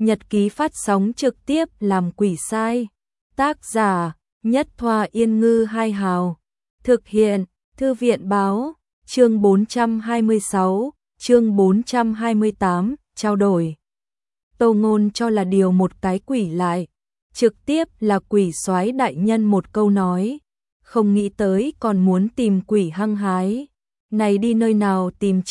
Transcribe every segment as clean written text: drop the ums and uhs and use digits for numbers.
nhật ký phát sóng trực tiếp làm quỷ sai. Tác giả, Nhất Thoa Yên Ngư Hai Hào. Thực hiện, Thư viện Báo. Chương 426, chương 428, trao đổi. Tô Ngôn cho là điều một cái quỷ lại, trực tiếp là quỷ soái đại nhân một câu nói, không nghĩ tới còn muốn tìm quỷ hăng hái. Này đi nơi nào tìm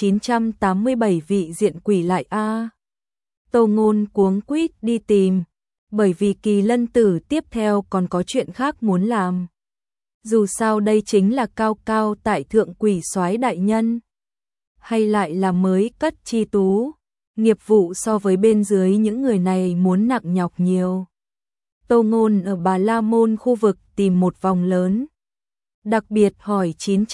987 vị diện quỷ lại a? Tô Ngôn cuống quýt đi tìm, bởi vì Kỳ Lân Tử tiếp theo còn có chuyện khác muốn làm. Dù sao đây chính là cao cao tại thượng quỷ soái đại nhân, hay lại là mới cất chi tú, nghiệp vụ so với bên dưới những người này muốn nặng nhọc nhiều. Tô Ngôn ở Bà La Môn khu vực tìm một vòng lớn, đặc biệt hỏi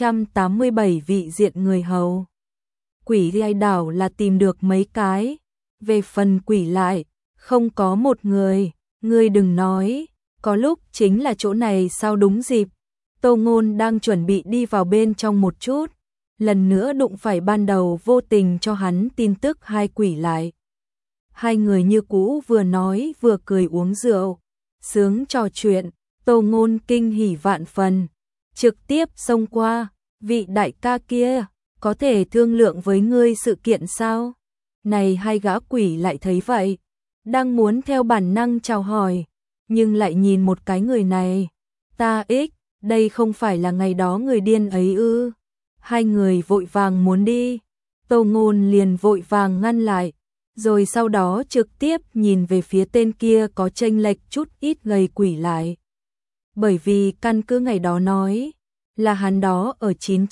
987 vị diện người hầu. Quỷ gai đảo là tìm được mấy cái, về phần quỷ lại, không có một người. Ngươi đừng nói, có lúc chính là chỗ này sao đúng dịp. Tô Ngôn đang chuẩn bị đi vào bên trong một chút, lần nữa đụng phải ban đầu vô tình cho hắn tin tức hai quỷ lại. Hai người như cũ vừa nói vừa cười uống rượu, sướng trò chuyện. Tô Ngôn kinh hỉ vạn phần, trực tiếp xông qua, vị đại ca kia, có thể thương lượng với ngươi sự kiện sao? Này hai gã quỷ lại thấy vậy, đang muốn theo bản năng chào hỏi, nhưng lại nhìn một cái người này. Ta đây không phải là ngày đó người điên ấy ư? Hai người vội vàng muốn đi, Tô Ngôn liền vội vàng ngăn lại, rồi sau đó trực tiếp nhìn về phía tên kia có chênh lệch chút ít gầy quỷ lại. Bởi vì căn cứ ngày đó nói, là hắn đó ở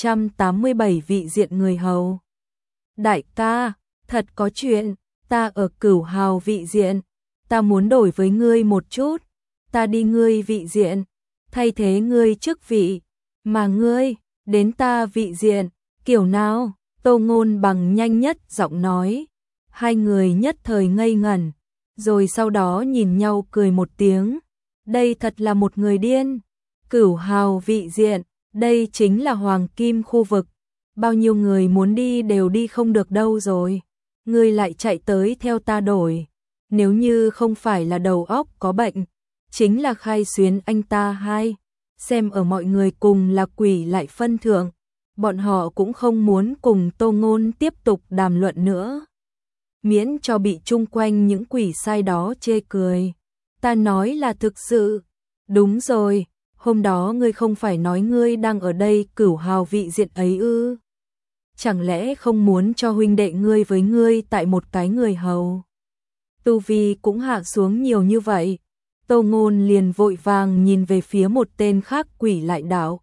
987 vị diện người hầu. Đại ca, thật có chuyện, ta ở Cửu Hào vị diện, ta muốn đổi với ngươi một chút, ta đi ngươi vị diện, thay thế ngươi chức vị, mà ngươi, đến ta vị diện, kiểu nào? Tô Ngôn bằng nhanh nhất giọng nói. Hai người nhất thời ngây ngẩn, rồi sau đó nhìn nhau cười một tiếng. Đây thật là một người điên. Cửu Hào vị diện, đây chính là hoàng kim khu vực, bao nhiêu người muốn đi đều đi không được đâu rồi. Ngươi lại chạy tới theo ta đổi, nếu như không phải là đầu óc có bệnh, chính là khai xuyến anh ta hai. Xem ở mọi người cùng là quỷ lại phân thượng, bọn họ cũng không muốn cùng Tô Ngôn tiếp tục đàm luận nữa, miễn cho bị chung quanh những quỷ sai đó chê cười. Ta nói là thực sự. Đúng rồi, hôm đó ngươi không phải nói ngươi đang ở đây Cửu Hào vị diện ấy ư? Chẳng lẽ không muốn cho huynh đệ ngươi với ngươi tại một cái người hầu? Tu vi cũng hạ xuống nhiều như vậy. Tô Ngôn liền vội vàng nhìn về phía một tên khác quỷ lại đảo.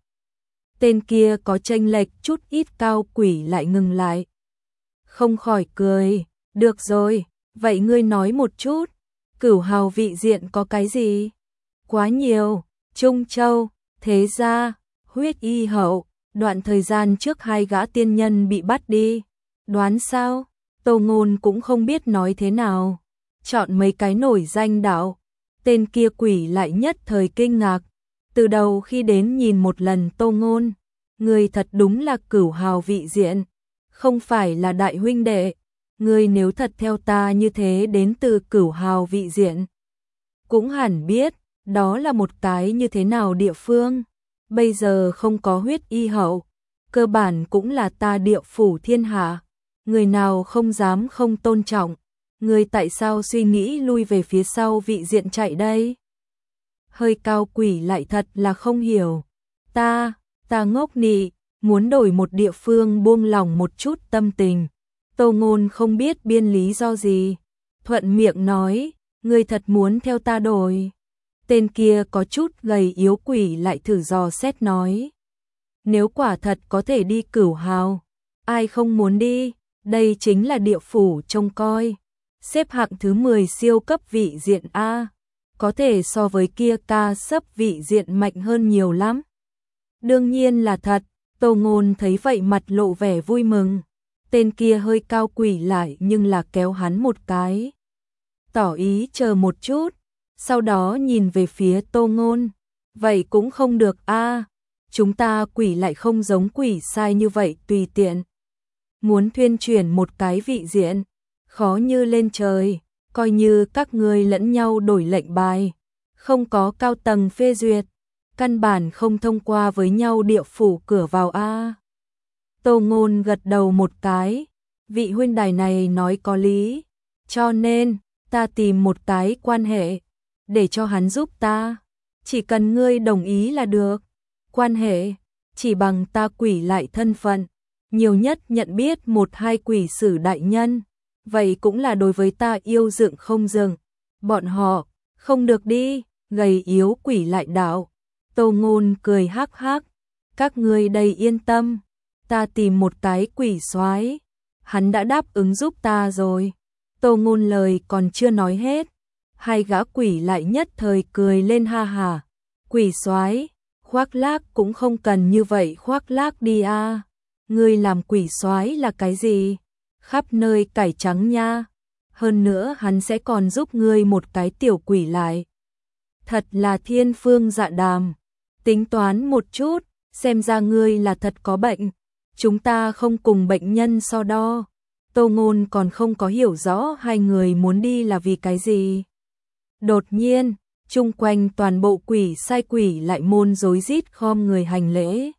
Tên kia có chênh lệch chút ít cao quỷ lại ngừng lại, không khỏi cười. Được rồi, vậy ngươi nói một chút, Cửu Hào vị diện có cái gì? Quá nhiều, Trung Châu, Thế Gia, Huyết Y Hậu, đoạn thời gian trước hai gã tiên nhân bị bắt đi. Đoán sao? Tô Ngôn cũng không biết nói thế nào. Chọn mấy cái nổi danh đạo. Tên kia quỷ lại nhất thời kinh ngạc. Từ đầu khi đến nhìn một lần Tô Ngôn, người thật đúng là Cửu Hào vị diện, không phải là đại huynh đệ. Ngươi nếu thật theo ta như thế đến từ Cửu Hào vị diện, cũng hẳn biết, đó là một cái như thế nào địa phương. Bây giờ không có Huyết Y Hậu, cơ bản cũng là ta địa phủ thiên hạ. Người nào không dám không tôn trọng. Ngươi tại sao suy nghĩ lui về phía sau vị diện chạy đây? Hơi cao quỷ lại thật là không hiểu. Ta ngốc nị, muốn đổi một địa phương buông lỏng một chút tâm tình. Tô Ngôn không biết biên lý do gì, thuận miệng nói, ngươi thật muốn theo ta đổi. Tên kia có chút gầy yếu quỷ lại thử dò xét nói, nếu quả thật có thể đi Cửu Hào, ai không muốn đi, đây chính là địa phủ trông coi, xếp hạng thứ 10 siêu cấp vị diện A, có thể so với kia ca sấp vị diện mạnh hơn nhiều lắm. Đương nhiên là thật. Tô Ngôn thấy vậy mặt lộ vẻ vui mừng. Tên kia hơi cao quỷ lại nhưng là kéo hắn một cái, tỏ ý chờ một chút, sau đó nhìn về phía Tô Ngôn. Vậy cũng không được a, chúng ta quỷ lại không giống quỷ sai như vậy tùy tiện. Muốn thuyên chuyển một cái vị diện, khó như lên trời. coi như các ngươi lẫn nhau đổi lệnh bài, không có cao tầng phê duyệt, căn bản không thông qua với nhau địa phủ cửa vào a. Tô Ngôn gật đầu một cái, vị huynh đài này nói có lý, cho nên ta tìm một cái quan hệ để cho hắn giúp ta, chỉ cần ngươi đồng ý là được. Quan hệ chỉ bằng ta quỷ lại thân phận, nhiều nhất nhận biết một hai quỷ sử đại nhân, vậy cũng là đối với ta yêu dựng không dừng. Bọn họ không được đi, gầy yếu quỷ lại đạo. Tô Ngôn cười hắc hắc, các ngươi đây yên tâm, ta tìm một cái quỷ soái, hắn đã đáp ứng giúp ta rồi. Tô Ngôn lời còn chưa nói hết, hai gã quỷ lại nhất thời cười lên ha ha. Quỷ soái, khoác lác cũng không cần như vậy khoác lác đi a. Ngươi làm quỷ soái là cái gì? Khắp nơi cải trắng nha. Hơn nữa hắn sẽ còn giúp ngươi một cái tiểu quỷ lại. Thật là thiên phương dạ đàm. Tính toán một chút, xem ra ngươi là thật có bệnh. Chúng ta không cùng bệnh nhân so đo. Tô Ngôn còn không có hiểu rõ hai người muốn đi là vì cái gì. Đột nhiên, chung quanh toàn bộ quỷ sai quỷ lại môn rối rít khom người hành lễ.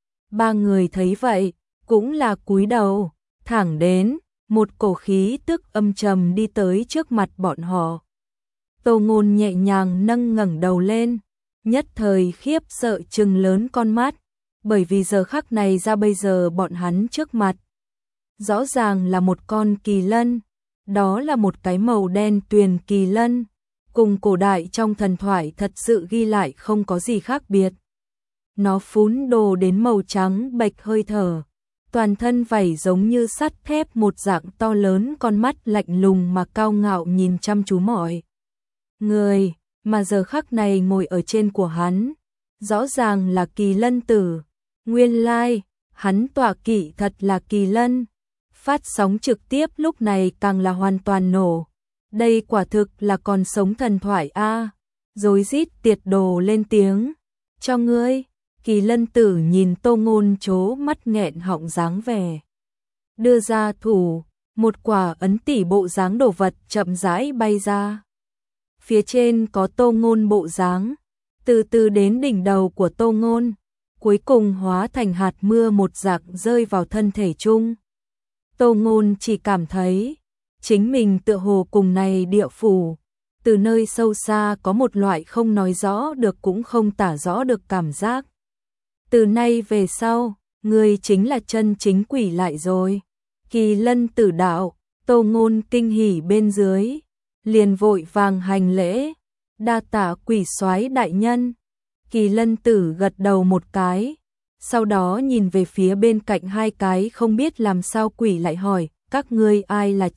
Ba người thấy vậy, cũng là cúi đầu, thẳng đến, một cổ khí tức âm trầm đi tới trước mặt bọn họ. Tô Ngôn nhẹ nhàng nâng ngẩng đầu lên, nhất thời khiếp sợ trừng lớn con mắt, bởi vì giờ khắc này ra bây giờ bọn hắn trước mặt. Rõ ràng là một con kỳ lân, đó là một cái màu đen tuyền kỳ lân, cùng cổ đại trong thần thoại thật sự ghi lại không có gì khác biệt. Nó phún đồ đến màu trắng bệch hơi thở, toàn thân vảy giống như sắt thép một dạng to lớn, con mắt lạnh lùng mà cao ngạo nhìn chăm chú mọi người, mà giờ khắc này ngồi ở trên của hắn, rõ ràng là kỳ lân tử. Nguyên lai, hắn tọa kỵ thật là kỳ lân. Phát sóng trực tiếp lúc này càng là hoàn toàn nổ. Đây quả thực là còn sống thần thoại a. Rối rít tiệt đồ lên tiếng. Cho ngươi. Kỳ lân tử nhìn Tô Ngôn trố mắt nghẹn họng dáng vẻ. Đưa ra thủ, một quả ấn tỷ bộ dáng đồ vật chậm rãi bay ra. Phía trên có Tô Ngôn bộ dáng, từ từ đến đỉnh đầu của Tô Ngôn, cuối cùng hóa thành hạt mưa một dạng rơi vào thân thể chung. Tô Ngôn chỉ cảm thấy, chính mình tựa hồ cùng này địa phủ, từ nơi sâu xa có một loại không nói rõ được cũng không tả rõ được cảm giác. Từ nay về sau, người chính là chân chính quỷ lại rồi. Kỳ lân tử đạo, Tô Ngôn kinh hỉ bên dưới, liền vội vàng hành lễ, đa tạ quỷ soái đại nhân. Kỳ lân tử gật đầu một cái, sau đó nhìn về phía bên cạnh hai cái không biết làm sao quỷ lại hỏi, các ngươi ai là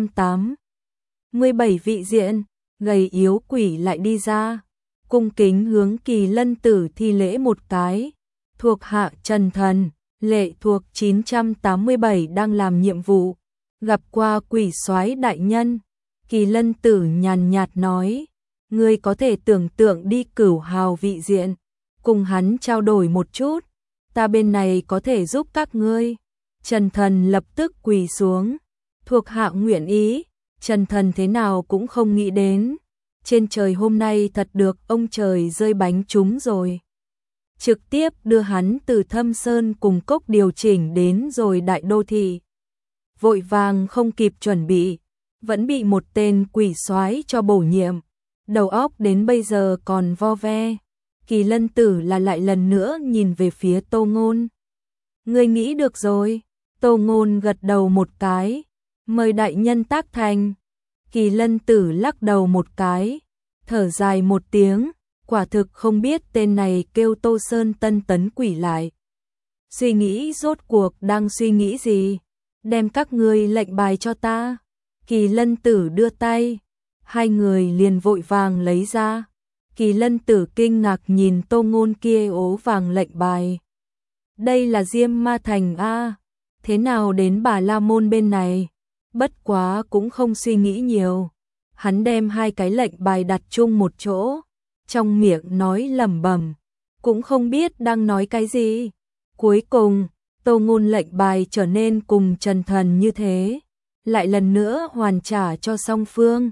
987 vị diện, gầy yếu quỷ lại đi ra, cung kính hướng kỳ lân tử thi lễ một cái, thuộc hạ Trần Thần, lệ thuộc 987 đang làm nhiệm vụ, gặp qua quỷ soái đại nhân. Kỳ lân tử nhàn nhạt nói, ngươi có thể tưởng tượng đi Cửu Hào vị diện, cùng hắn trao đổi một chút, ta bên này có thể giúp các ngươi. Trần Thần lập tức quỳ xuống, thuộc hạ nguyện ý. Trần Thần thế nào cũng không nghĩ đến, trên trời hôm nay thật được ông trời rơi bánh trúng rồi. Trực tiếp đưa hắn từ Thâm Sơn cùng cốc điều chỉnh đến rồi đại đô thị. Vội vàng không kịp chuẩn bị, vẫn bị một tên quỷ soái cho bổ nhiệm, đầu óc đến bây giờ còn vo ve. Kỳ lân tử là lại lần nữa nhìn về phía Tô Ngôn. Ngươi nghĩ được rồi. Tô Ngôn gật đầu một cái, mời đại nhân tác thành. Kỳ lân tử lắc đầu một cái, thở dài một tiếng, quả thực không biết tên này kêu Tô Sơn Tân tấn quỷ lại. Suy nghĩ rốt cuộc đang suy nghĩ gì? Đem các ngươi lệnh bài cho ta. Kỳ lân tử đưa tay, hai người liền vội vàng lấy ra. Kỳ lân tử kinh ngạc nhìn Tô Ngôn kia ố vàng lệnh bài. Đây là Diêm Ma Thành a, thế nào đến Bà La Môn bên này? Bất quá cũng không suy nghĩ nhiều. Hắn đem hai cái lệnh bài đặt chung một chỗ, trong miệng nói lẩm bẩm, cũng không biết đang nói cái gì. Cuối cùng, Tô Ngôn lệnh bài trở nên cùng Trần Thần như thế, lại lần nữa hoàn trả cho song phương.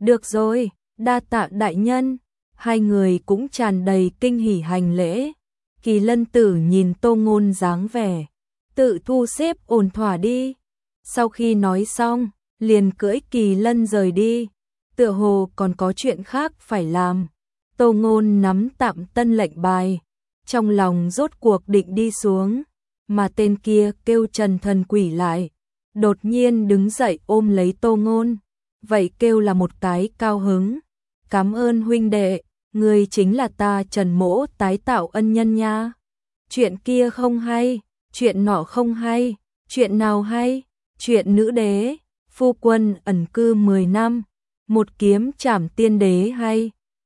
Được rồi, đa tạ đại nhân. Hai người cũng tràn đầy kinh hỉ hành lễ. Kỳ Lân Tử nhìn Tô Ngôn dáng vẻ tự thu xếp ổn thỏa đi. Sau khi nói xong, liền cưỡi Kỳ Lân rời đi. Tựa hồ còn có chuyện khác phải làm. Tô Ngôn nắm tạm tân lệnh bài, trong lòng rốt cuộc định đi xuống, mà tên kia kêu Trần Thần Quỷ lại, đột nhiên đứng dậy ôm lấy Tô Ngôn, vậy kêu là một cái cao hứng. Cảm ơn huynh đệ, ngươi chính là ta Trần Mỗ tái tạo ân nhân nha. Chuyện kia không hay, chuyện nọ không hay, chuyện nào hay? Chuyện nữ đế, phu quân ẩn cư 10 năm, một kiếm trảm tiên đế hay.